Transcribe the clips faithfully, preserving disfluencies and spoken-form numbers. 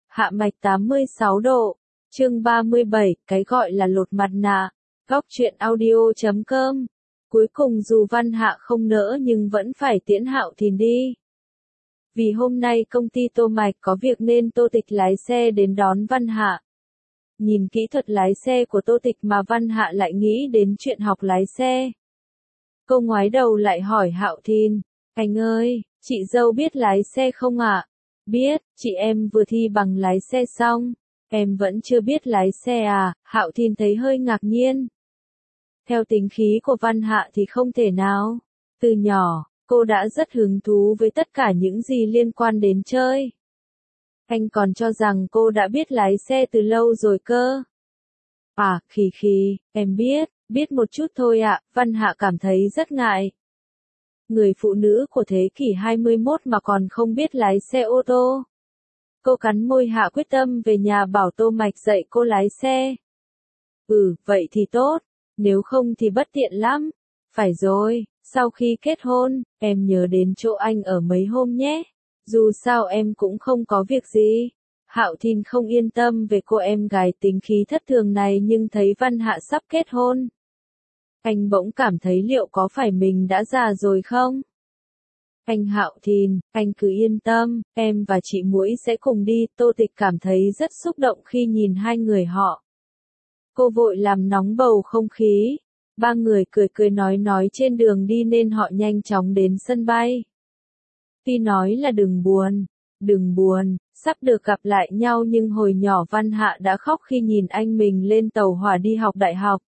Hạ mạch tám mươi sáu độ. Chương ba mươi bảy, cái gọi là lột mặt nạ. Góc truyện audio chấm com. Cuối cùng dù Văn Hạ không nỡ nhưng vẫn phải tiễn Hạo Thìn đi. Vì hôm nay công ty Tô Mạch có việc nên Tô Tịch lái xe đến đón Văn Hạ. Nhìn kỹ thuật lái xe của Tô Tịch mà Văn Hạ lại nghĩ đến chuyện học lái xe. Cô ngoái đầu lại hỏi Hạo Thìn, anh ơi, chị dâu biết lái xe không ạ? Biết, chị em vừa thi bằng lái xe xong. Em vẫn chưa biết lái xe à? Hạo Thìn thấy hơi ngạc nhiên. Theo tính khí của Văn Hạ thì không thể nào. Từ nhỏ, cô đã rất hứng thú với tất cả những gì liên quan đến chơi. Anh còn cho rằng cô đã biết lái xe từ lâu rồi cơ. À, khì khì, em biết, biết một chút thôi ạ, Văn Hạ cảm thấy rất ngại. Người phụ nữ của thế kỷ hai mươi mốt mà còn không biết lái xe ô tô. Cô cắn môi hạ quyết tâm về nhà bảo Tô Mạch dạy cô lái xe. Ừ, vậy thì tốt, nếu không thì bất tiện lắm. Phải rồi, sau khi kết hôn, em nhớ đến chỗ anh ở mấy hôm nhé. Dù sao em cũng không có việc gì. Hạo Thìn không yên tâm về cô em gái tính khí thất thường này nhưng thấy Văn Hạ sắp kết hôn. Anh bỗng cảm thấy liệu có phải mình đã già rồi không? Anh Hạo Thìn, anh cứ yên tâm, em và chị Muỗi sẽ cùng đi. Tô Tịch cảm thấy rất xúc động khi nhìn hai người họ. Cô vội làm nóng bầu không khí. Ba người cười cười nói nói trên đường đi nên họ nhanh chóng đến sân bay. Tuy nói là đừng buồn, đừng buồn, sắp được gặp lại nhau nhưng hồi nhỏ Văn Hạ đã khóc khi nhìn anh mình lên tàu hỏa đi học đại học.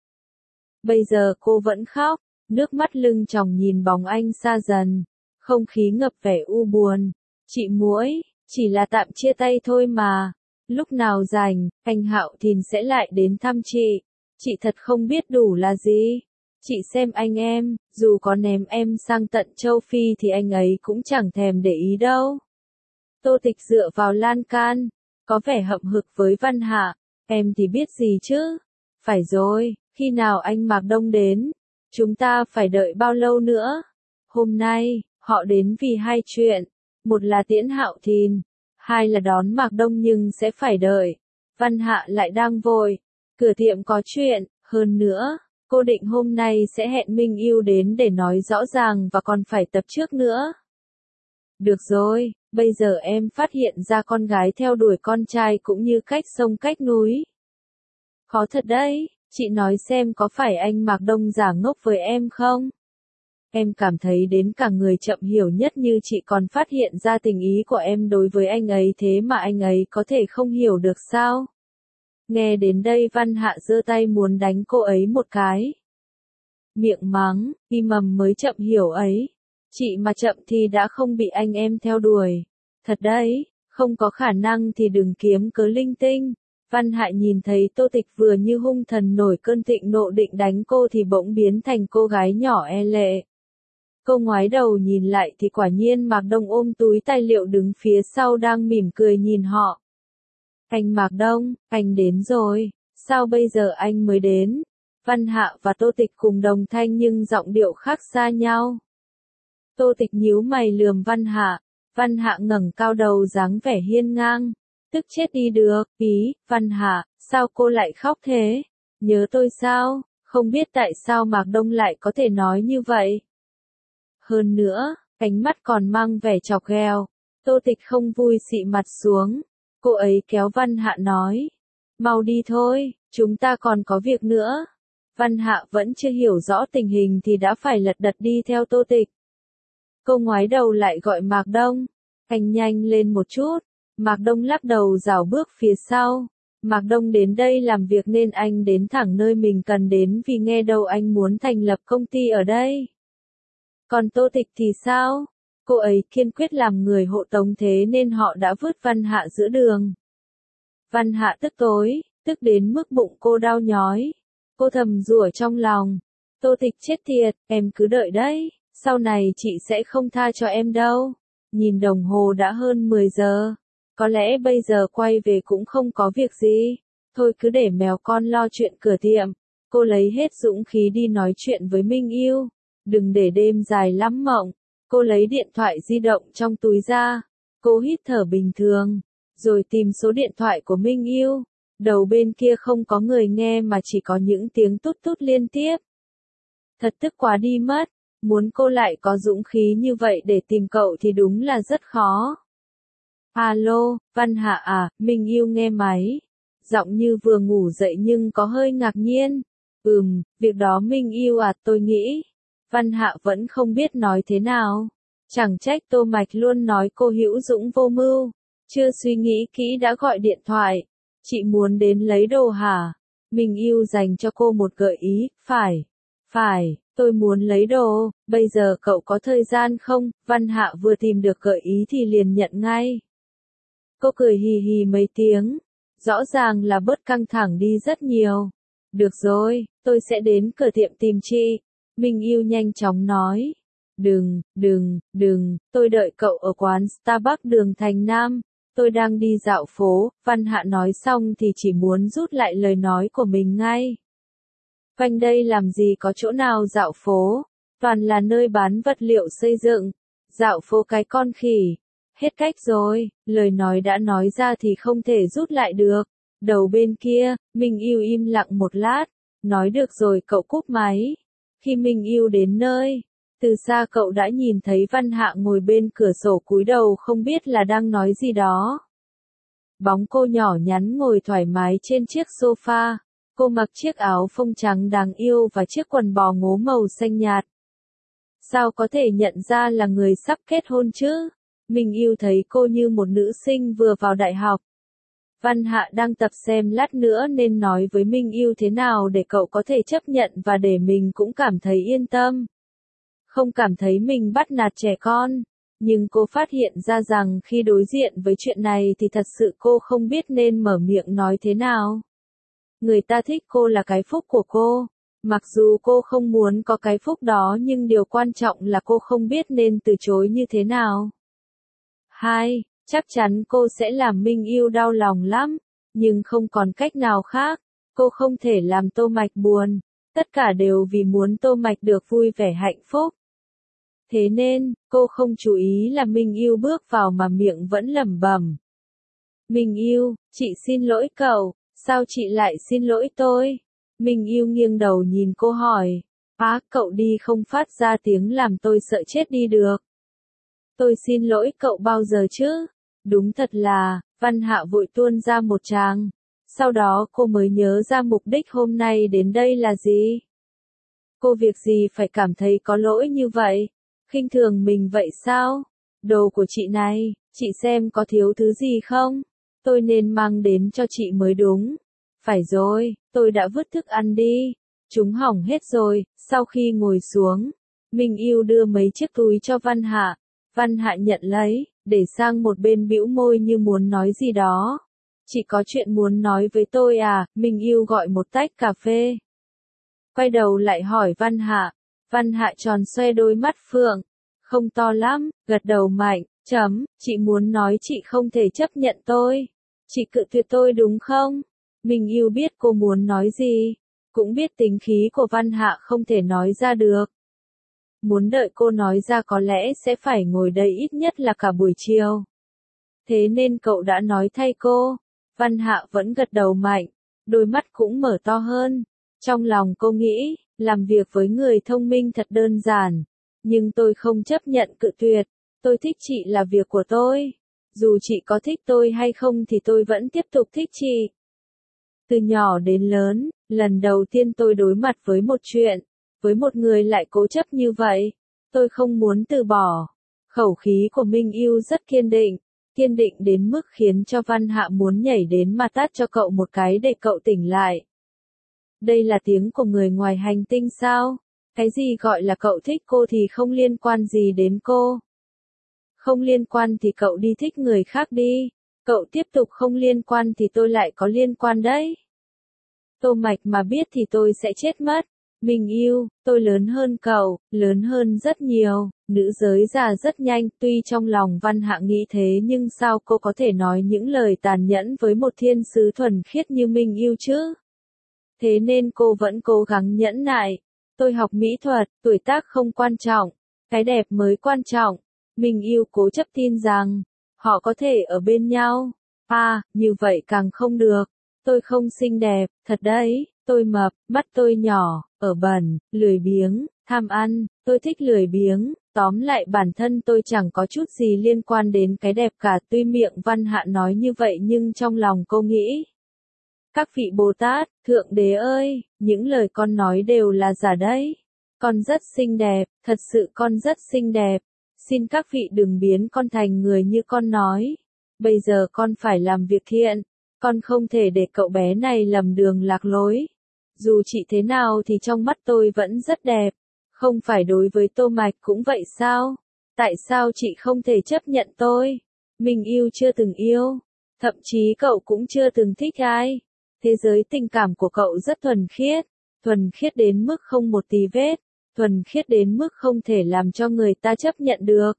Bây giờ cô vẫn khóc, nước mắt lưng tròng nhìn bóng anh xa dần, không khí ngập vẻ u buồn. Chị Muỗi, chỉ là tạm chia tay thôi mà. Lúc nào rảnh, anh Hạo Thìn sẽ lại đến thăm chị. Chị thật không biết đủ là gì. Chị xem anh em, dù có ném em sang tận châu Phi thì anh ấy cũng chẳng thèm để ý đâu. Tô Tịch dựa vào lan can, có vẻ hậm hực với Văn Hạ. Em thì biết gì chứ? Phải rồi, khi nào anh Mạc Đông đến? Chúng ta phải đợi bao lâu nữa? Hôm nay, họ đến vì hai chuyện. Một là tiễn Hạo Thìn, hai là đón Mạc Đông nhưng sẽ phải đợi. Văn Hạ lại đang vội. Cửa tiệm có chuyện, hơn nữa. Cô định hôm nay sẽ hẹn Minh Yêu đến để nói rõ ràng và còn phải tập trước nữa. Được rồi, bây giờ em phát hiện ra con gái theo đuổi con trai cũng như cách sông cách núi. Khó thật đấy, chị nói xem có phải anh Mạc Đông giả ngốc với em không? Em cảm thấy đến cả người chậm hiểu nhất như chị còn phát hiện ra tình ý của em đối với anh ấy thế mà anh ấy có thể không hiểu được sao? Nghe đến đây Văn Hạ giơ tay muốn đánh cô ấy một cái. Miệng mắng, im mầm mới chậm hiểu ấy. Chị mà chậm thì đã không bị anh em theo đuổi. Thật đấy, không có khả năng thì đừng kiếm cớ linh tinh. Văn Hạ nhìn thấy Tô Tịch vừa như hung thần nổi cơn thịnh nộ định đánh cô thì bỗng biến thành cô gái nhỏ e lệ. Cô ngoái đầu nhìn lại thì quả nhiên Mạc Đông ôm túi tài liệu đứng phía sau đang mỉm cười nhìn họ. Anh Mạc Đông, anh đến rồi, sao bây giờ anh mới đến? Văn Hạ và Tô Tịch cùng đồng thanh nhưng giọng điệu khác xa nhau. Tô Tịch nhíu mày lườm Văn Hạ, Văn Hạ ngẩng cao đầu dáng vẻ hiên ngang. Tức chết đi được, ý, Văn Hạ, sao cô lại khóc thế? Nhớ tôi sao? Không biết tại sao Mạc Đông lại có thể nói như vậy. Hơn nữa, ánh mắt còn mang vẻ chọc ghẹo. Tô Tịch không vui xị mặt xuống. Cô ấy kéo Văn Hạ nói. Mau đi thôi, chúng ta còn có việc nữa. Văn Hạ vẫn chưa hiểu rõ tình hình thì đã phải lật đật đi theo Tô Tịch. Cô ngoái đầu lại gọi Mạc Đông. Anh nhanh lên một chút. Mạc Đông lắc đầu rảo bước phía sau. Mạc Đông đến đây làm việc nên anh đến thẳng nơi mình cần đến vì nghe đâu anh muốn thành lập công ty ở đây. Còn Tô Tịch thì sao? Cô ấy kiên quyết làm người hộ tống thế nên họ đã vứt Văn Hạ giữa đường. Văn Hạ tức tối, tức đến mức bụng cô đau nhói. Cô thầm rủa trong lòng. Tô Tịch chết tiệt, em cứ đợi đấy, sau này chị sẽ không tha cho em đâu. Nhìn đồng hồ đã hơn mười giờ. Có lẽ bây giờ quay về cũng không có việc gì. Thôi cứ để mèo con lo chuyện cửa tiệm. Cô lấy hết dũng khí đi nói chuyện với Minh Yêu. Đừng để đêm dài lắm mộng. Cô lấy điện thoại di động trong túi ra. Cô hít thở bình thường. rồi tìm số điện thoại của Minh Yêu. Đầu bên kia không có người nghe mà chỉ có những tiếng tút tút liên tiếp. Thật tức quá đi mất, muốn cô lại có dũng khí như vậy để tìm cậu thì đúng là rất khó. Alo, Văn Hạ à, Minh Yêu nghe máy. Giọng như vừa ngủ dậy nhưng có hơi ngạc nhiên. Ừm, việc đó Minh Yêu à, tôi nghĩ. Văn Hạ vẫn không biết nói thế nào. Chẳng trách Tô Mạch luôn nói cô hữu dũng vô mưu. Chưa suy nghĩ kỹ đã gọi điện thoại. Chị muốn đến lấy đồ hả? Minh Yêu dành cho cô một gợi ý. Phải, phải, tôi muốn lấy đồ. Bây giờ cậu có thời gian không? Văn Hạ vừa tìm được gợi ý thì liền nhận ngay. Cô cười hì hì mấy tiếng. Rõ ràng là bớt căng thẳng đi rất nhiều. Được rồi, tôi sẽ đến cửa tiệm tìm chị. Minh Yêu nhanh chóng nói. Đừng, đừng, đừng, tôi đợi cậu ở quán Starbucks đường Thành Nam. Tôi đang đi dạo phố. Văn Hạ nói xong thì chỉ muốn rút lại lời nói của mình ngay. Quanh đây làm gì có chỗ nào dạo phố, toàn là nơi bán vật liệu xây dựng. Dạo phố cái con khỉ. Hết cách rồi, lời nói đã nói ra thì không thể rút lại được. Đầu bên kia, Minh Yêu im lặng một lát. Nói được rồi cậu cúp máy. Khi Minh Yêu đến nơi, từ xa cậu đã nhìn thấy Văn Hạ ngồi bên cửa sổ cúi đầu không biết là đang nói gì đó. Bóng cô nhỏ nhắn ngồi thoải mái trên chiếc sofa. Cô mặc chiếc áo phông trắng đáng yêu và chiếc quần bò ngố màu xanh nhạt. Sao có thể nhận ra là người sắp kết hôn chứ? Minh Yêu thấy cô như một nữ sinh vừa vào đại học. Văn Hạ đang tập xem lát nữa nên nói với Minh Yêu thế nào để cậu có thể chấp nhận và để mình cũng cảm thấy yên tâm. Không cảm thấy mình bắt nạt trẻ con. Nhưng cô phát hiện ra rằng khi đối diện với chuyện này thì thật sự cô không biết nên mở miệng nói thế nào. Người ta thích cô là cái phúc của cô. Mặc dù cô không muốn có cái phúc đó nhưng điều quan trọng là cô không biết nên từ chối như thế nào. Hai, chắc chắn cô sẽ làm Minh Yêu đau lòng lắm. Nhưng không còn cách nào khác. Cô không thể làm Tô Mạch buồn. Tất cả đều vì muốn Tô Mạch được vui vẻ hạnh phúc. Thế nên, cô không chú ý là Minh Yêu bước vào mà miệng vẫn lẩm bẩm. Minh Yêu, chị xin lỗi cậu, sao chị lại xin lỗi tôi? Minh Yêu nghiêng đầu nhìn cô hỏi. Á, cậu đi không phát ra tiếng làm tôi sợ chết đi được. Tôi xin lỗi cậu bao giờ chứ? Đúng thật là, Văn Hạ vội tuôn ra một tràng. Sau đó cô mới nhớ ra mục đích hôm nay đến đây là gì. Cô việc gì phải cảm thấy có lỗi như vậy? Khinh thường mình vậy sao? Đồ của chị này, chị xem có thiếu thứ gì không? Tôi nên mang đến cho chị mới đúng. Phải rồi, tôi đã vứt thức ăn đi. Chúng hỏng hết rồi. Sau khi ngồi xuống, Minh Yêu đưa mấy chiếc túi cho Văn Hạ. Văn Hạ nhận lấy, để sang một bên bĩu môi như muốn nói gì đó. Chị có chuyện muốn nói với tôi à? Minh Yêu gọi một tách cà phê. Quay đầu lại hỏi Văn Hạ. Văn Hạ tròn xoe đôi mắt phượng. Không to lắm, gật đầu mạnh, chấm, chị muốn nói chị không thể chấp nhận tôi. Chị cự tuyệt tôi đúng không? Minh Yêu biết cô muốn nói gì, cũng biết tính khí của Văn Hạ không thể nói ra được. Muốn đợi cô nói ra có lẽ sẽ phải ngồi đây ít nhất là cả buổi chiều. Thế nên cậu đã nói thay cô. Văn Hạ vẫn gật đầu mạnh, đôi mắt cũng mở to hơn. Trong lòng cô nghĩ, làm việc với người thông minh thật đơn giản. Nhưng tôi không chấp nhận cự tuyệt. Tôi thích chị là việc của tôi. Dù chị có thích tôi hay không thì tôi vẫn tiếp tục thích chị. Từ nhỏ đến lớn, lần đầu tiên tôi đối mặt với một chuyện, với một người lại cố chấp như vậy. Tôi không muốn từ bỏ. Khẩu khí của Minh Yêu rất kiên định. Kiên định đến mức khiến cho Văn Hạ muốn nhảy đến mà tát cho cậu một cái để cậu tỉnh lại. Đây là tiếng của người ngoài hành tinh sao? Cái gì gọi là cậu thích cô thì không liên quan gì đến cô. Không liên quan thì cậu đi thích người khác đi. Cậu tiếp tục không liên quan thì tôi lại có liên quan đấy. Tô Mạch mà biết thì tôi sẽ chết mất. Minh Yêu, tôi lớn hơn cậu, lớn hơn rất nhiều. Nữ giới già rất nhanh, tuy trong lòng Văn Hạ nghĩ thế nhưng sao cô có thể nói những lời tàn nhẫn với một thiên sứ thuần khiết như Minh Yêu chứ? Thế nên cô vẫn cố gắng nhẫn nại. Tôi học mỹ thuật, tuổi tác không quan trọng, cái đẹp mới quan trọng. Minh Yêu cố chấp tin rằng, họ có thể ở bên nhau. À, như vậy càng không được. Tôi không xinh đẹp, thật đấy, tôi mập, mắt tôi nhỏ, ở bẩn, lười biếng, tham ăn, tôi thích lười biếng, tóm lại bản thân tôi chẳng có chút gì liên quan đến cái đẹp cả. Tuy miệng Văn Hạ nói như vậy nhưng trong lòng cô nghĩ. Các vị Bồ Tát, Thượng Đế ơi, những lời con nói đều là giả đấy. Con rất xinh đẹp, thật sự con rất xinh đẹp. Xin các vị đừng biến con thành người như con nói. Bây giờ con phải làm việc thiện. Con không thể để cậu bé này lầm đường lạc lối. Dù chị thế nào thì trong mắt tôi vẫn rất đẹp. Không phải đối với Tô Mạch cũng vậy sao? Tại sao chị không thể chấp nhận tôi? Mình yêu chưa từng yêu. Thậm chí cậu cũng chưa từng thích ai. Thế giới tình cảm của cậu rất thuần khiết. Thuần khiết đến mức không một tí vết. Thuần khiết đến mức không thể làm cho người ta chấp nhận được.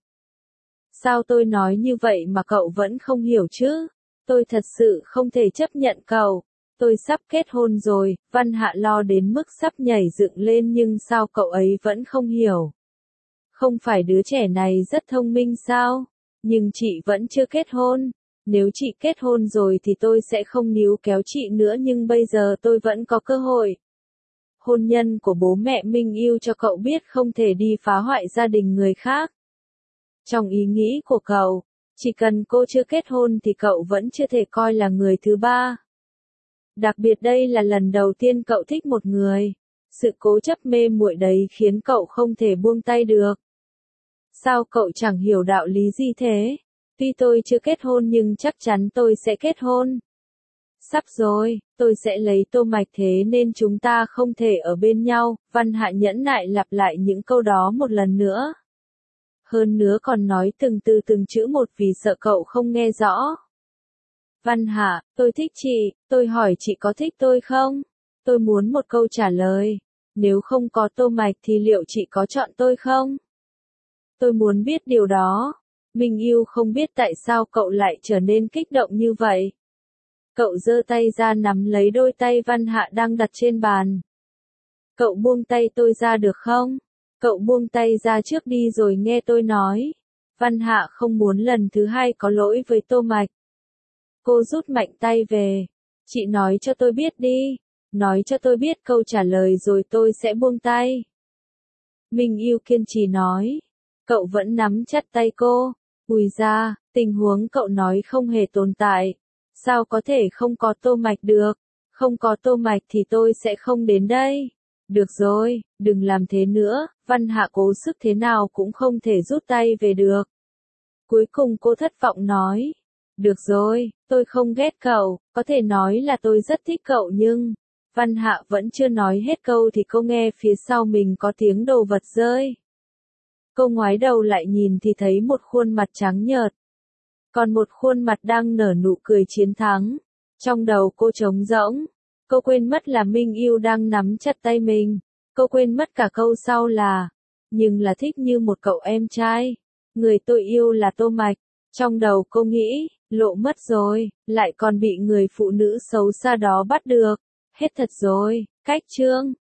Sao tôi nói như vậy mà cậu vẫn không hiểu chứ? Tôi thật sự không thể chấp nhận cậu. Tôi sắp kết hôn rồi, Văn Hạ lo đến mức sắp nhảy dựng lên nhưng sao cậu ấy vẫn không hiểu. Không phải đứa trẻ này rất thông minh sao? Nhưng chị vẫn chưa kết hôn. Nếu chị kết hôn rồi thì tôi sẽ không níu kéo chị nữa nhưng bây giờ tôi vẫn có cơ hội. Hôn nhân của bố mẹ Minh yêu cho cậu biết không thể đi phá hoại gia đình người khác. Trong ý nghĩ của cậu, chỉ cần cô chưa kết hôn thì cậu vẫn chưa thể coi là người thứ ba. Đặc biệt đây là lần đầu tiên cậu thích một người. Sự cố chấp mê muội đấy khiến cậu không thể buông tay được. Sao cậu chẳng hiểu đạo lý gì thế? Tuy tôi chưa kết hôn nhưng chắc chắn tôi sẽ kết hôn. Sắp rồi, tôi sẽ lấy Tô Mạch thế nên chúng ta không thể ở bên nhau. Văn Hạ nhẫn nại lặp lại những câu đó một lần nữa. Hơn nữa còn nói từng từ từng chữ một vì sợ cậu không nghe rõ. Văn Hạ, tôi thích chị, tôi hỏi chị có thích tôi không? Tôi muốn một câu trả lời. Nếu không có Tô Mạch thì liệu chị có chọn tôi không? Tôi muốn biết điều đó. Minh yêu không biết tại sao cậu lại trở nên kích động như vậy. Cậu giơ tay ra nắm lấy đôi tay Văn Hạ đang đặt trên bàn. Cậu buông tay tôi ra được không? Cậu buông tay ra trước đi rồi nghe tôi nói. Văn Hạ không muốn lần thứ hai có lỗi với Tô Mạch. Cô rút mạnh tay về. Chị nói cho tôi biết đi. Nói cho tôi biết câu trả lời rồi tôi sẽ buông tay. Minh yêu kiên trì nói. Cậu vẫn nắm chặt tay cô. Ui da, tình huống cậu nói không hề tồn tại. Sao có thể không có Tô Mạch được? Không có Tô Mạch thì tôi sẽ không đến đây. Được rồi, đừng làm thế nữa. Văn Hạ cố sức thế nào cũng không thể rút tay về được. Cuối cùng cô thất vọng nói. Được rồi, tôi không ghét cậu, có thể nói là tôi rất thích cậu nhưng... Văn Hạ vẫn chưa nói hết câu thì cô nghe phía sau mình có tiếng đồ vật rơi. Cô ngoái đầu lại nhìn thì thấy một khuôn mặt trắng nhợt. Còn một khuôn mặt đang nở nụ cười chiến thắng. Trong đầu cô trống rỗng. Cô quên mất là Minh yêu đang nắm chặt tay mình. Cô quên mất cả câu sau là. Nhưng là thích như một cậu em trai. Người tôi yêu là Tô Mạch. Trong đầu cô nghĩ, lộ mất rồi, lại còn bị người phụ nữ xấu xa đó bắt được. Hết thật rồi, cách chương.